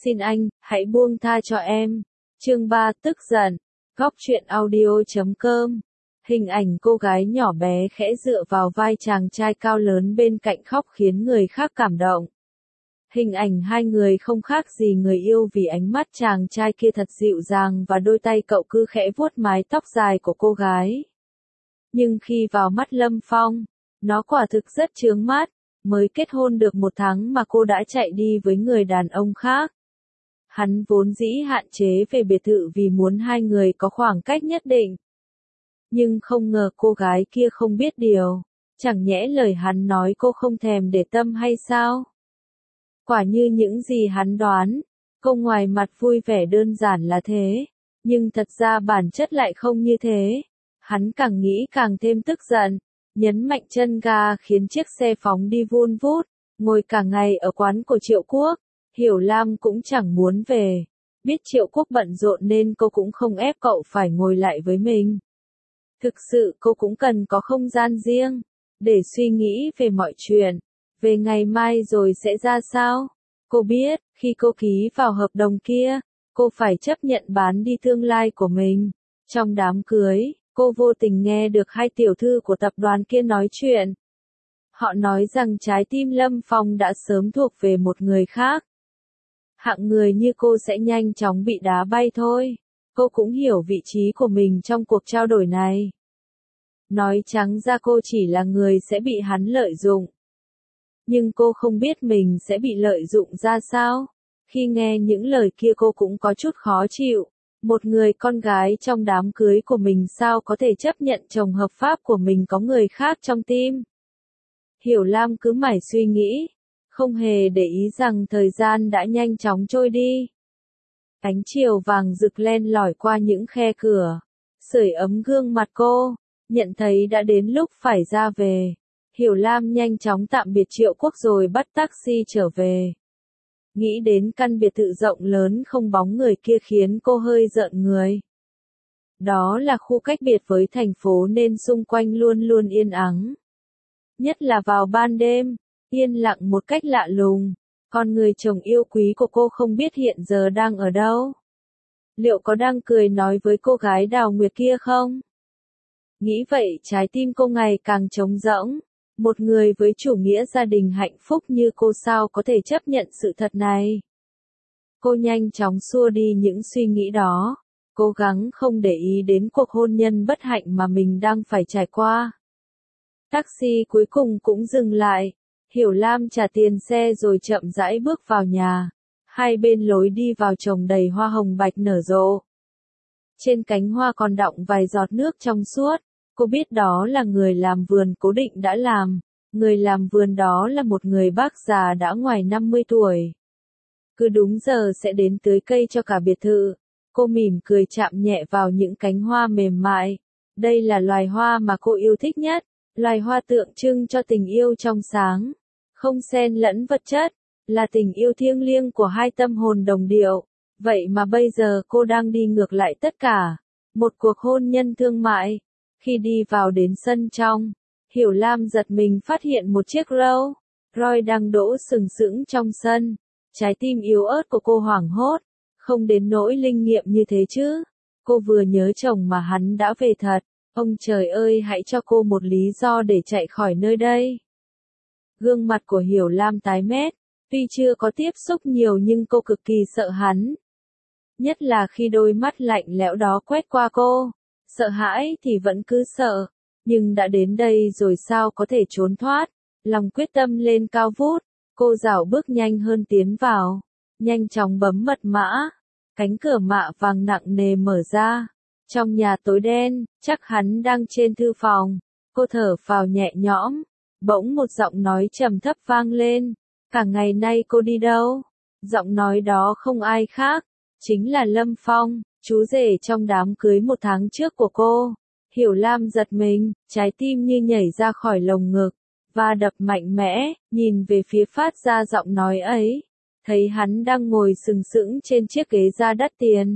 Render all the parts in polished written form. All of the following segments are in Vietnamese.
xin anh, hãy buông tha cho em. Chương 3 tức giận. Góc truyện audio.com. Hình ảnh cô gái nhỏ bé khẽ dựa vào vai chàng trai cao lớn bên cạnh khóc khiến người khác cảm động. Hình ảnh hai người không khác gì người yêu vì ánh mắt chàng trai kia thật dịu dàng và đôi tay cậu cứ khẽ vuốt mái tóc dài của cô gái. Nhưng khi vào mắt Lâm Phong, nó quả thực rất chướng mắt, mới kết hôn được 1 tháng mà cô đã chạy đi với người đàn ông khác. Hắn vốn dĩ hạn chế về biệt thự vì muốn hai người có khoảng cách nhất định. Nhưng không ngờ cô gái kia không biết điều, chẳng nhẽ lời hắn nói cô không thèm để tâm hay sao? Quả như những gì hắn đoán, cô ngoài mặt vui vẻ đơn giản là thế, nhưng thật ra bản chất lại không như thế. Hắn càng nghĩ càng thêm tức giận, nhấn mạnh chân ga khiến chiếc xe phóng đi vun vút, ngồi cả ngày ở quán của Triệu Quốc. Hiểu Lam cũng chẳng muốn về, biết Triệu Quốc bận rộn nên cô cũng không ép cậu phải ngồi lại với mình. Thực sự cô cũng cần có không gian riêng, để suy nghĩ về mọi chuyện, về ngày mai rồi sẽ ra sao. Cô biết, khi cô ký vào hợp đồng kia, cô phải chấp nhận bán đi tương lai của mình. Trong đám cưới, cô vô tình nghe được 2 tiểu thư của tập đoàn kia nói chuyện. Họ nói rằng trái tim Lâm Phong đã sớm thuộc về một người khác. Hạng người như cô sẽ nhanh chóng bị đá bay thôi. Cô cũng hiểu vị trí của mình trong cuộc trao đổi này. Nói trắng ra cô chỉ là người sẽ bị hắn lợi dụng. Nhưng cô không biết mình sẽ bị lợi dụng ra sao. Khi nghe những lời kia cô cũng có chút khó chịu. Một người con gái trong đám cưới của mình sao có thể chấp nhận chồng hợp pháp của mình có người khác trong tim. Hiểu Lam cứ mải suy nghĩ, không hề để ý rằng thời gian đã nhanh chóng trôi đi. Ánh chiều vàng rực len lỏi qua những khe cửa, sưởi ấm gương mặt cô, nhận thấy đã đến lúc phải ra về. Hiểu Lam nhanh chóng tạm biệt Triệu Quốc rồi bắt taxi trở về. Nghĩ đến căn biệt thự rộng lớn không bóng người kia khiến cô hơi rợn người. Đó là khu cách biệt với thành phố nên xung quanh luôn luôn yên ắng. Nhất là vào ban đêm, yên lặng một cách lạ lùng. Con người chồng yêu quý của cô không biết hiện giờ đang ở đâu. Liệu có đang cười nói với cô gái Đào Nguyệt kia không? Nghĩ vậy trái tim cô ngày càng trống rỗng. Một người với chủ nghĩa gia đình hạnh phúc như cô sao có thể chấp nhận sự thật này? Cô nhanh chóng xua đi những suy nghĩ đó, cố gắng không để ý đến cuộc hôn nhân bất hạnh mà mình đang phải trải qua. Taxi cuối cùng cũng dừng lại. Hiểu Lam trả tiền xe rồi chậm rãi bước vào nhà. Hai bên lối đi vào trồng đầy hoa hồng bạch nở rộ. Trên cánh hoa còn đọng vài giọt nước trong suốt. Cô biết đó là người làm vườn cố định đã làm. Người làm vườn đó là một người bác già đã ngoài 50 tuổi. Cứ đúng giờ sẽ đến tưới cây cho cả biệt thự. Cô mỉm cười chạm nhẹ vào những cánh hoa mềm mại. Đây là loài hoa mà cô yêu thích nhất. Loài hoa tượng trưng cho tình yêu trong sáng. Không xen lẫn vật chất. Là tình yêu thiêng liêng của hai tâm hồn đồng điệu. Vậy mà bây giờ cô đang đi ngược lại tất cả. Một cuộc hôn nhân thương mại. Khi đi vào đến sân trong, Hiểu Lam giật mình phát hiện một chiếc Rolls Royce đang đỗ sừng sững trong sân. Trái tim yếu ớt của cô hoảng hốt, không đến nỗi linh nghiệm như thế chứ. Cô vừa nhớ chồng mà hắn đã về thật. Ông trời ơi hãy cho cô một lý do để chạy khỏi nơi đây. Gương mặt của Hiểu Lam tái mét, tuy chưa có tiếp xúc nhiều nhưng cô cực kỳ sợ hắn. Nhất là khi đôi mắt lạnh lẽo đó quét qua cô. Sợ hãi thì vẫn cứ sợ, nhưng đã đến đây rồi sao có thể trốn thoát. Lòng quyết tâm lên cao vút, cô rảo bước nhanh hơn tiến vào, nhanh chóng bấm mật mã. Cánh cửa mạ vàng nặng nề mở ra. Trong nhà tối đen, chắc hắn đang trên thư phòng. Cô thở phào nhẹ nhõm, bỗng một giọng nói trầm thấp vang lên. Cả ngày nay cô đi đâu? Giọng nói đó không ai khác, chính là Lâm Phong. Chú rể trong đám cưới 1 tháng trước của cô. Hiểu Lam giật mình, trái tim như nhảy ra khỏi lồng ngực, và đập mạnh mẽ, nhìn về phía phát ra giọng nói ấy. Thấy hắn đang ngồi sừng sững trên chiếc ghế da đắt tiền.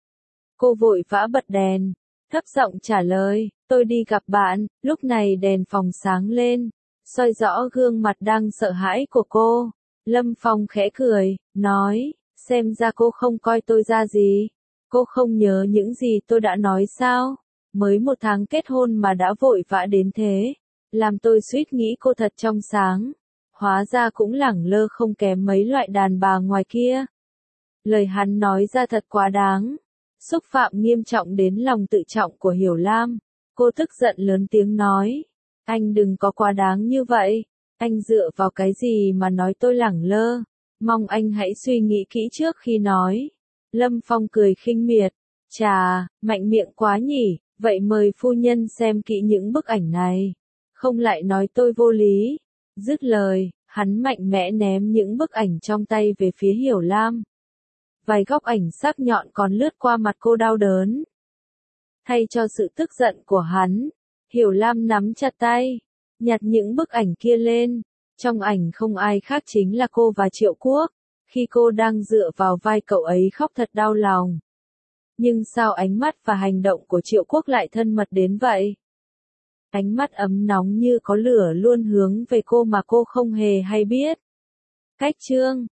Cô vội vã bật đèn, thấp giọng trả lời, tôi đi gặp bạn. Lúc này đèn phòng sáng lên, soi rõ gương mặt đang sợ hãi của cô. Lâm Phong khẽ cười, nói, Xem ra cô không coi tôi ra gì. Cô không nhớ những gì tôi đã nói sao? Mới 1 tháng kết hôn mà đã vội vã đến thế. Làm tôi suýt nghĩ cô thật trong sáng. Hóa ra cũng lẳng lơ không kém mấy loại đàn bà ngoài kia. Lời hắn nói ra thật quá đáng. Xúc phạm nghiêm trọng đến lòng tự trọng của Hiểu Lam. Cô tức giận lớn tiếng nói. Anh đừng có quá đáng như vậy. Anh dựa vào cái gì mà nói tôi lẳng lơ? Mong anh hãy suy nghĩ kỹ trước khi nói. Lâm Phong cười khinh miệt. Chà, mạnh miệng quá nhỉ, vậy mời phu nhân xem kỹ những bức ảnh này. Không lại nói tôi vô lý. Dứt lời, hắn mạnh mẽ ném những bức ảnh trong tay về phía Hiểu Lam. Vài góc ảnh sắc nhọn còn lướt qua mặt cô đau đớn. Thay cho sự tức giận của hắn, Hiểu Lam nắm chặt tay, nhặt những bức ảnh kia lên. Trong ảnh không ai khác chính là cô và Triệu Quốc. Khi cô đang dựa vào vai cậu ấy khóc thật đau lòng. Nhưng sao ánh mắt và hành động của Triệu Quốc lại thân mật đến vậy? Ánh mắt ấm nóng như có lửa luôn hướng về cô mà cô không hề hay biết. Cách chương